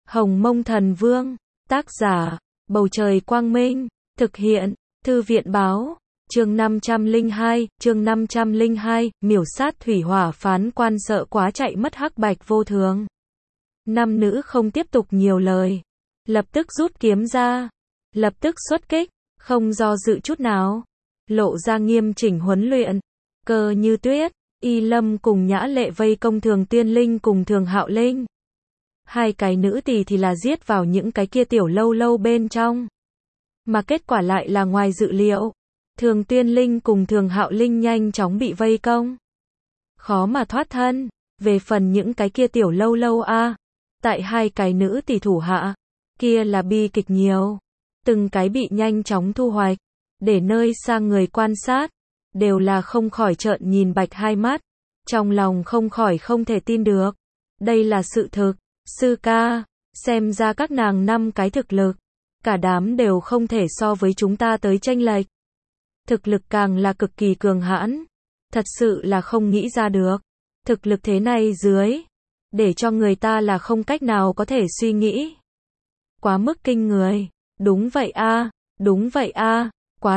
Hồng Mông Thần Vương, tác giả, Bầu Trời Quang Minh, thực hiện, Thư viện Báo, chương 502, miểu sát thủy hỏa phán quan sợ quá chạy mất Hắc Bạch Vô Thường. Nam nữ không tiếp tục nhiều lời, lập tức rút kiếm ra, lập tức xuất kích, không do dự chút nào, lộ ra nghiêm chỉnh huấn luyện. Cơ Như Tuyết, Y Lâm cùng Nhã Lệ vây công Thường Tiên Linh cùng Thường Hạo Linh. Hai cái nữ tỳ thì là giết vào những cái kia tiểu lâu lâu bên trong. Mà kết quả lại là ngoài dự liệu. Thường Tiên Linh cùng Thường Hạo Linh nhanh chóng bị vây công. Khó mà thoát thân. Về phần những cái kia tiểu lâu lâu tại hai cái nữ tỳ thủ hạ, kia là bi kịch nhiều. Từng cái bị nhanh chóng thu hoạch. Để nơi xa người quan sát. Đều là không khỏi trợn nhìn bạch hai mắt. Trong lòng không khỏi không thể tin được. Đây là sự thực. Sư ca, xem ra các nàng 5 cái thực lực. Cả đám đều không thể so với chúng ta tới chênh lệch. Thực lực càng là cực kỳ cường hãn. Thật sự là không nghĩ ra được. Thực lực thế này dưới. Để cho người ta là không cách nào có thể suy nghĩ. Quá mức kinh người. Đúng vậy đúng vậy quá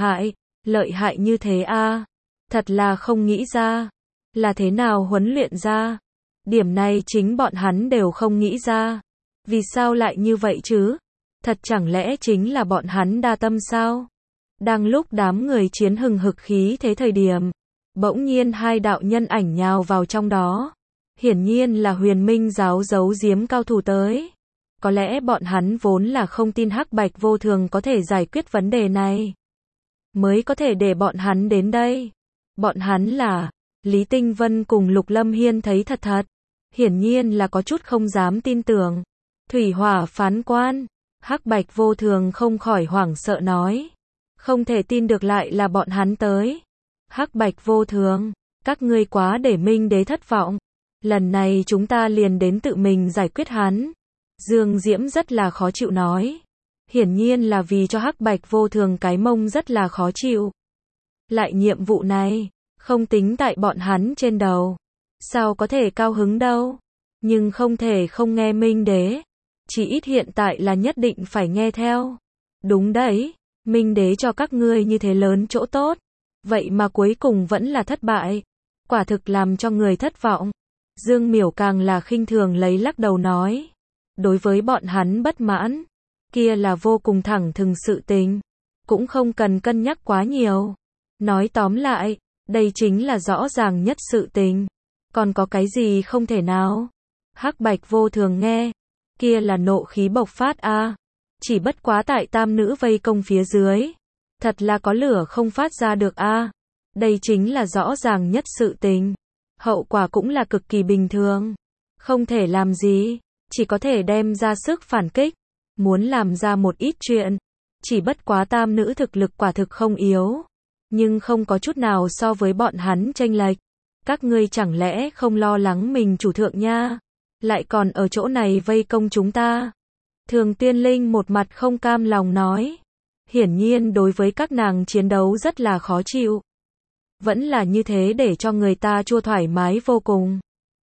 lợi hại như thế Thật là không nghĩ ra. Là thế nào huấn luyện ra. Điểm này chính bọn hắn đều không nghĩ ra. Vì sao lại như vậy chứ? Thật chẳng lẽ chính là bọn hắn đa tâm sao? Đang lúc đám người chiến hừng hực khí thế thời điểm, bỗng nhiên hai đạo nhân ảnh nhào vào trong đó. Hiển nhiên là Huyền Minh giáo giấu giếm cao thủ tới. Có lẽ bọn hắn vốn là không tin Hắc Bạch Vô Thường có thể giải quyết vấn đề này. Mới có thể để bọn hắn đến đây. Bọn hắn là Lý Tinh Vân cùng Lục Lâm Hiên thấy thật. Hiển nhiên là có chút không dám tin tưởng. Thủy hỏa phán quan. Hắc Bạch Vô Thường không khỏi hoảng sợ nói. Không thể tin được lại là bọn hắn tới. Hắc Bạch Vô Thường, các ngươi quá để Minh Đế thất vọng. Lần này chúng ta liền đến tự mình giải quyết hắn. Dương Diễm rất là khó chịu nói. Hiển nhiên là vì cho Hắc Bạch Vô Thường cái mông rất là khó chịu. Lại nhiệm vụ này, không tính tại bọn hắn trên đầu. Sao có thể cao hứng đâu. Nhưng không thể không nghe Minh Đế. Chỉ ít hiện tại là nhất định phải nghe theo. Đúng đấy, Minh Đế cho các ngươi như thế lớn chỗ tốt. Vậy mà cuối cùng vẫn là thất bại. Quả thực làm cho người thất vọng. Dương Miểu càng là khinh thường lấy lắc đầu nói. Đối với bọn hắn bất mãn. Kia là vô cùng thẳng thừng sự tình. Cũng không cần cân nhắc quá nhiều. Nói tóm lại, đây chính là rõ ràng nhất sự tình. Còn có cái gì không thể nào? Hắc Bạch Vô Thường nghe. Kia là nộ khí bộc phát Chỉ bất quá tại tam nữ vây công phía dưới. Thật là có lửa không phát ra được Đây chính là rõ ràng nhất sự tình. Hậu quả cũng là cực kỳ bình thường. Không thể làm gì. Chỉ có thể đem ra sức phản kích. Muốn làm ra một ít chuyện. Chỉ bất quá tam nữ thực lực quả thực không yếu. Nhưng không có chút nào so với bọn hắn chênh lệch. Các ngươi chẳng lẽ không lo lắng mình chủ thượng nha? Lại còn ở chỗ này vây công chúng ta. Thường Tiên Linh một mặt không cam lòng nói. Hiển nhiên đối với các nàng chiến đấu rất là khó chịu. Vẫn là như thế để cho người ta chua thoải mái vô cùng.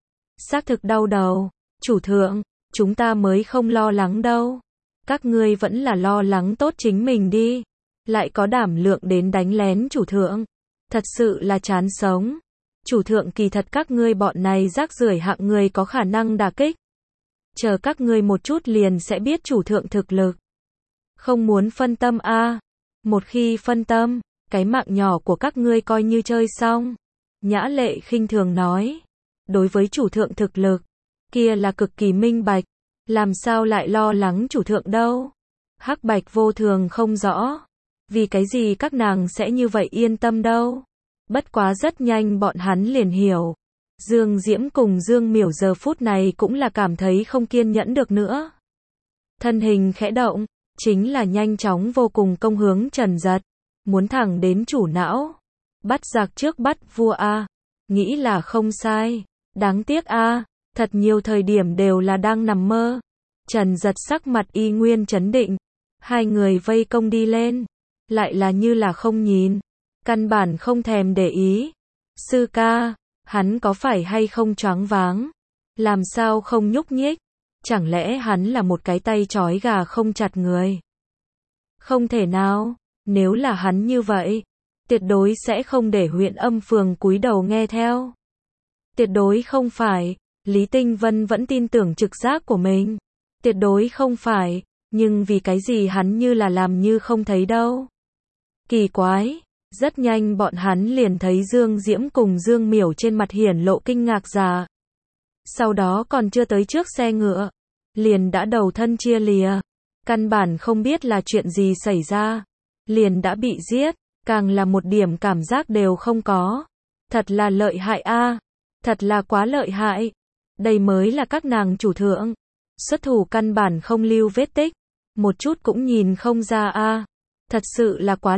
Xác thực đau đầu. Chủ thượng, chúng ta mới không lo lắng đâu. Các ngươi vẫn là lo lắng tốt chính mình đi. Lại có đảm lượng đến đánh lén chủ thượng. Thật sự là chán sống. Chủ thượng kỳ thật các ngươi bọn này rác rưởi hạng người có khả năng đả kích. Chờ các ngươi một chút liền sẽ biết chủ thượng thực lực. Không muốn phân tâm Một khi phân tâm, cái mạng nhỏ của các ngươi coi như chơi xong. Nhã Lệ khinh thường nói. Đối với chủ thượng thực lực, kia là cực kỳ minh bạch. Làm sao lại lo lắng chủ thượng đâu. Hắc Bạch Vô Thường không rõ. Vì cái gì các nàng sẽ như vậy yên tâm đâu. Bất quá rất nhanh bọn hắn liền hiểu. Dương Diễm cùng Dương Miểu giờ phút này cũng là cảm thấy không kiên nhẫn được nữa. Thân hình khẽ động, chính là nhanh chóng vô cùng công hướng Trần Giật. Muốn thẳng đến chủ não. Bắt giặc trước bắt vua Nghĩ là không sai. Đáng tiếc thật nhiều thời điểm đều là đang nằm mơ. Trần Giật sắc mặt y nguyên trấn định. Hai người vây công đi lên. Lại là như là không nhìn. Căn bản không thèm để ý. Sư ca, hắn có phải hay không choáng váng? Làm sao không nhúc nhích? Chẳng lẽ hắn là một cái tay trói gà không chặt người? Không thể nào, nếu là hắn như vậy, tuyệt đối sẽ không để Huyện Âm Phường cúi đầu nghe theo. Tuyệt đối không phải, Lý Tinh Vân vẫn tin tưởng trực giác của mình. Tuyệt đối không phải, nhưng vì cái gì hắn như là làm như không thấy đâu. Kỳ quái, rất nhanh bọn hắn liền thấy Dương Diễm cùng Dương Miểu trên mặt hiển lộ kinh ngạc già. Sau đó còn chưa tới trước xe ngựa, liền đã đầu thân chia lìa. Căn bản không biết là chuyện gì xảy ra, liền đã bị giết, càng là một điểm cảm giác đều không có. Thật là lợi hại a, thật là quá lợi hại. Đây mới là các nàng chủ thượng. Xuất thủ căn bản không lưu vết tích, một chút cũng nhìn không ra a. Thật sự là quá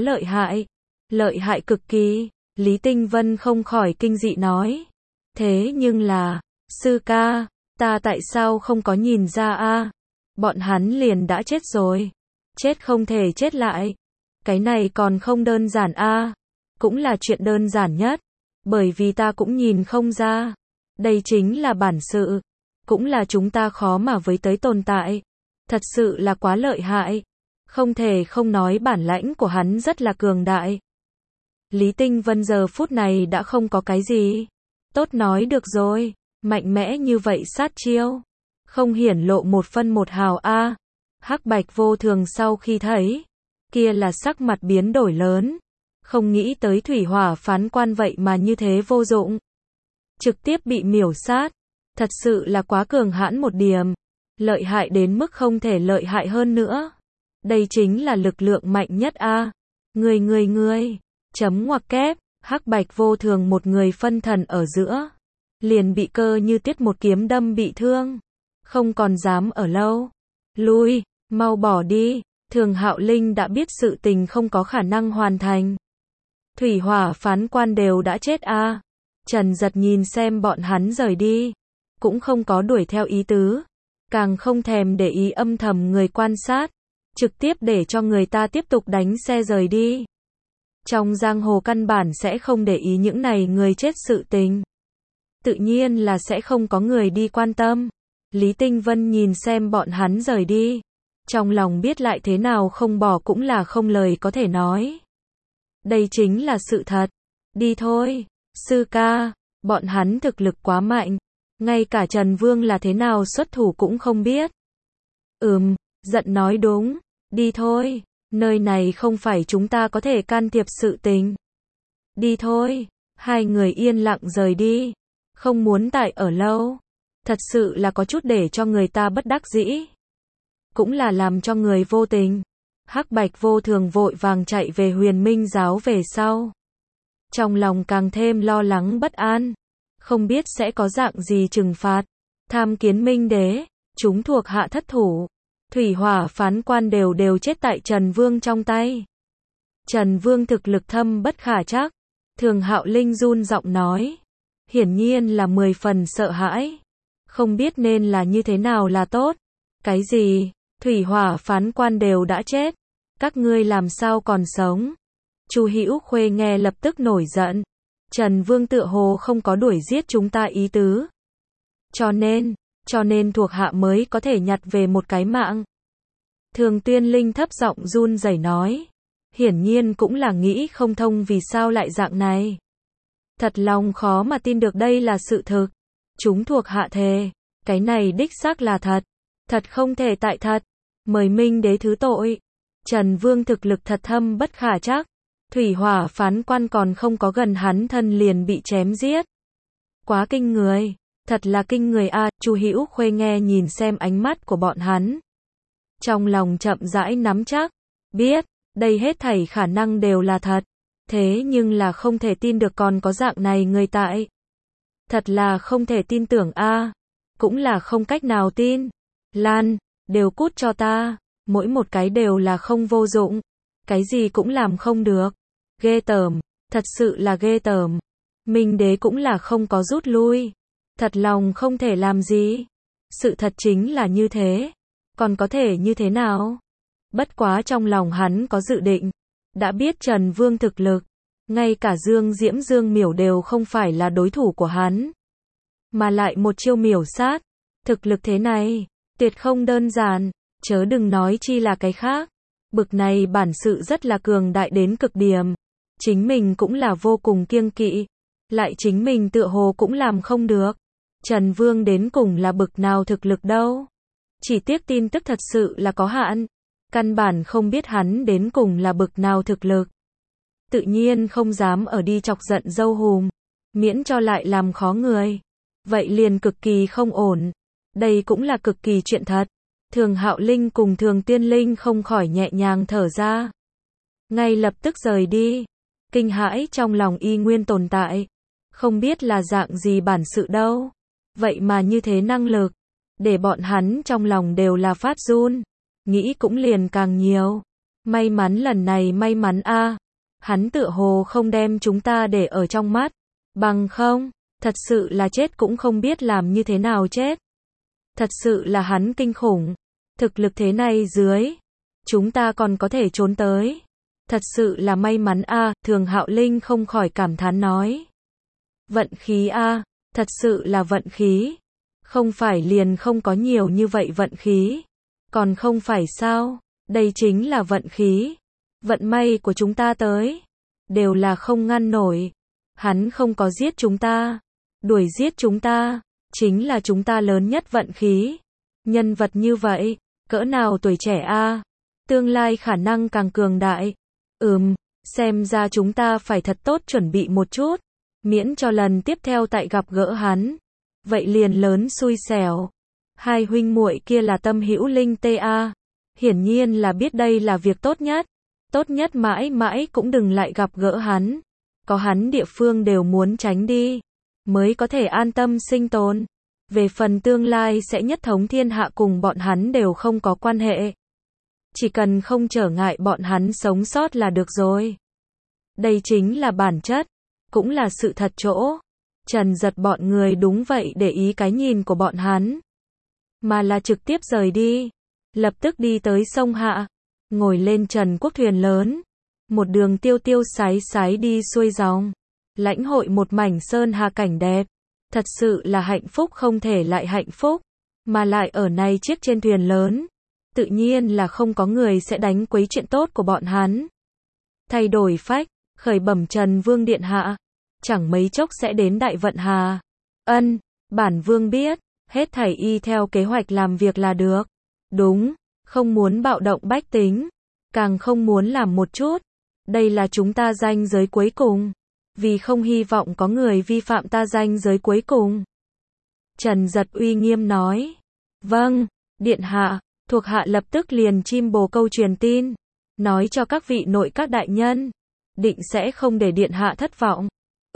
lợi hại cực kỳ. Lý Tinh Vân không khỏi kinh dị nói. Thế nhưng là, sư ca, ta tại sao không có nhìn ra a? Bọn hắn liền đã chết rồi. Chết không thể chết lại. Cái này còn không đơn giản a. Cũng là chuyện đơn giản nhất. Bởi vì ta cũng nhìn không ra. Đây chính là bản sự. Cũng là chúng ta khó mà với tới tồn tại. Thật sự là quá lợi hại. Không thể không nói bản lãnh của hắn rất là cường đại. Lý Tinh Vân giờ phút này đã không có cái gì tốt nói được rồi. Mạnh mẽ như vậy sát chiêu. Không hiển lộ một phân một hào a. Hắc Bạch Vô Thường sau khi thấy, kia là sắc mặt biến đổi lớn. Không nghĩ tới thủy hỏa phán quan vậy mà như thế vô dụng. Trực tiếp bị miểu sát. Thật sự là quá cường hãn một điểm. Lợi hại đến mức không thể lợi hại hơn nữa. Đây chính là lực lượng mạnh nhất a. Người. Chấm ngoặc kép. Hắc Bạch Vô Thường một người phân thần ở giữa. Liền bị Cơ Như Tuyết một kiếm đâm bị thương. Không còn dám ở lâu. Lui, mau bỏ đi. Thường Hạo Linh đã biết sự tình không có khả năng hoàn thành. Thủy hỏa phán quan đều đã chết a. Trần Giật nhìn xem bọn hắn rời đi. Cũng không có đuổi theo ý tứ. Càng không thèm để ý âm thầm người quan sát. Trực tiếp để cho người ta tiếp tục đánh xe rời đi. Trong giang hồ căn bản sẽ không để ý những này người chết sự tình. Tự nhiên là sẽ không có người đi quan tâm. Lý Tinh Vân nhìn xem bọn hắn rời đi. Trong lòng biết lại thế nào không bỏ cũng là không lời có thể nói. Đây chính là sự thật. Đi thôi, sư ca, bọn hắn thực lực quá mạnh. Ngay cả Trần Vương là thế nào xuất thủ cũng không biết. Giận nói đúng. Đi thôi, nơi này không phải chúng ta có thể can thiệp sự tình. Đi thôi, hai người yên lặng rời đi. Không muốn tại ở lâu. Thật sự là có chút để cho người ta bất đắc dĩ. Cũng là làm cho người vô tình. Hắc Bạch Vô Thường vội vàng chạy về Huyền Minh giáo về sau. Trong lòng càng thêm lo lắng bất an. Không biết sẽ có dạng gì trừng phạt. Tham Kiến Minh Đế, chúng thuộc hạ thất thủ. Thủy hỏa phán quan đều chết tại Trần Vương trong tay. Trần Vương thực lực thâm bất khả trắc. Thường Hạo Linh run giọng nói. Hiển nhiên là 10 phần sợ hãi. Không biết nên là như thế nào là tốt. Cái gì? Thủy hỏa phán quan đều đã chết. Các ngươi làm sao còn sống? Chu Hữu Khuê nghe lập tức nổi giận. Trần Vương tựa hồ không có đuổi giết chúng ta ý tứ. Cho nên thuộc hạ mới có thể nhặt về một cái mạng. Thường Tuyên Linh thấp giọng run rẩy nói. Hiển nhiên cũng là nghĩ không thông vì sao lại dạng này. Thật lòng khó mà tin được đây là sự thực. Chúng thuộc hạ thề. Cái này đích xác là thật. Thật không thể tại thật. Mời Minh Đế thứ tội. Trần Vương thực lực thật thâm bất khả trắc. Thủy hỏa phán quan còn không có gần hắn thân liền bị chém giết. Quá kinh người. Thật là kinh người a. Chu Hữu Khuê nghe nhìn xem ánh mắt của bọn hắn. Trong lòng chậm rãi nắm chắc. Biết, đây hết thảy khả năng đều là thật. Thế nhưng là không thể tin được còn có dạng này người tại. Thật là không thể tin tưởng a. Cũng là không cách nào tin. Lan, đều cút cho ta. Mỗi một cái đều là không vô dụng. Cái gì cũng làm không được. Ghê tởm, thật sự là ghê tởm. Minh Đế cũng là không có rút lui. Thật lòng không thể làm gì. Sự thật chính là như thế. Còn có thể như thế nào? Bất quá trong lòng hắn có dự định. Đã biết Trần Vương thực lực. Ngay cả Dương Diễm Dương Miểu đều không phải là đối thủ của hắn. Mà lại một chiêu miểu sát. Thực lực thế này. Tuyệt không đơn giản, chớ đừng nói chi là cái khác. Bực này bản sự rất là cường đại đến cực điểm. Chính mình cũng là vô cùng kiêng kỵ. Lại chính mình tựa hồ cũng làm không được. Trần Vương đến cùng là bực nào thực lực đâu. Chỉ tiếc tin tức thật sự là có hạn. Căn bản không biết hắn đến cùng là bực nào thực lực. Tự nhiên không dám ở đi chọc giận dâu hùm. Miễn cho lại làm khó người. Vậy liền cực kỳ không ổn. Đây cũng là cực kỳ chuyện thật. Thường Hạo Linh cùng Thường Tiên Linh không khỏi nhẹ nhàng thở ra. Ngay lập tức rời đi. Kinh hãi trong lòng y nguyên tồn tại. Không biết là dạng gì bản sự đâu. Vậy mà như thế năng lực. Để bọn hắn trong lòng đều là phát run. Nghĩ cũng liền càng nhiều. May mắn lần này may mắn a. Hắn tựa hồ không đem chúng ta để ở trong mắt. Bằng không, thật sự là chết cũng không biết làm như thế nào chết. Thật sự là hắn kinh khủng. Thực lực thế này dưới, chúng ta còn có thể trốn tới. Thật sự là may mắn a, Thường Hạo Linh không khỏi cảm thán nói. Vận khí a, thật sự là vận khí. Không phải liền không có nhiều như vậy vận khí. Còn không phải sao, đây chính là vận khí. Vận may của chúng ta tới, đều là không ngăn nổi. Hắn không có giết chúng ta, đuổi giết chúng ta, chính là chúng ta lớn nhất vận khí. Nhân vật như vậy, cỡ nào tuổi trẻ a, tương lai khả năng càng cường đại. Xem ra chúng ta phải thật tốt chuẩn bị một chút, miễn cho lần tiếp theo tại gặp gỡ hắn, vậy liền lớn xui xẻo. Hai huynh muội kia là Tâm Hữu Linh ta, hiển nhiên là biết đây là việc tốt nhất mãi mãi cũng đừng lại gặp gỡ hắn. Có hắn địa phương đều muốn tránh đi, mới có thể an tâm sinh tồn. Về phần tương lai sẽ nhất thống thiên hạ cùng bọn hắn đều không có quan hệ. Chỉ cần không trở ngại bọn hắn sống sót là được rồi. Đây chính là bản chất, cũng là sự thật chỗ. Trần Giật bọn người đúng vậy để ý cái nhìn của bọn hắn. Mà là trực tiếp rời đi. Lập tức đi tới sông Hạ. Ngồi lên Trần Quốc thuyền lớn. Một đường tiêu tiêu sái sái đi xuôi dòng. Lãnh hội một mảnh sơn hà cảnh đẹp. Thật sự là hạnh phúc không thể lại hạnh phúc. Mà lại ở này chiếc trên thuyền lớn. Tự nhiên là không có người sẽ đánh quấy chuyện tốt của bọn hắn. Thay đổi phách, khởi bẩm Trần Vương điện hạ. Chẳng mấy chốc sẽ đến Đại Vận Hà. Bản Vương biết, hết thảy y theo kế hoạch làm việc là được. Đúng, không muốn bạo động bách tính. Càng không muốn làm một chút. Đây là chúng ta ranh giới cuối cùng. Vì không hy vọng có người vi phạm ta ranh giới cuối cùng. Trần Giật uy nghiêm nói. Vâng, điện hạ, thuộc hạ lập tức liền chim bồ câu truyền tin. Nói cho các vị nội các đại nhân. Định sẽ không để điện hạ thất vọng.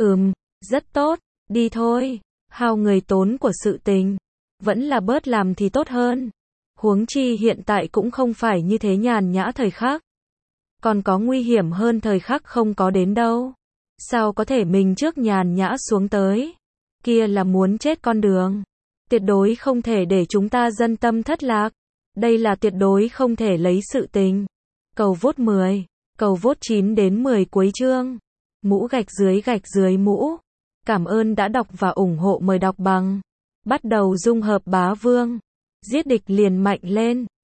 Rất tốt, đi thôi. Hao người tốn của sự tình. Vẫn là bớt làm thì tốt hơn. Huống chi hiện tại cũng không phải như thế nhàn nhã thời khắc. Còn có nguy hiểm hơn thời khắc không có đến đâu. Sao có thể mình trước nhàn nhã xuống tới. Kia là muốn chết con đường. Tuyệt đối không thể để chúng ta dân tâm thất lạc. Đây là tuyệt đối không thể lấy sự tình. Cầu vote 10, cầu vote 9 đến 10 cuối chương. Mũ gạch dưới mũ. Cảm ơn đã đọc và ủng hộ, mời đọc bằng. Bắt đầu dung hợp bá vương. Giết địch liền mạnh lên.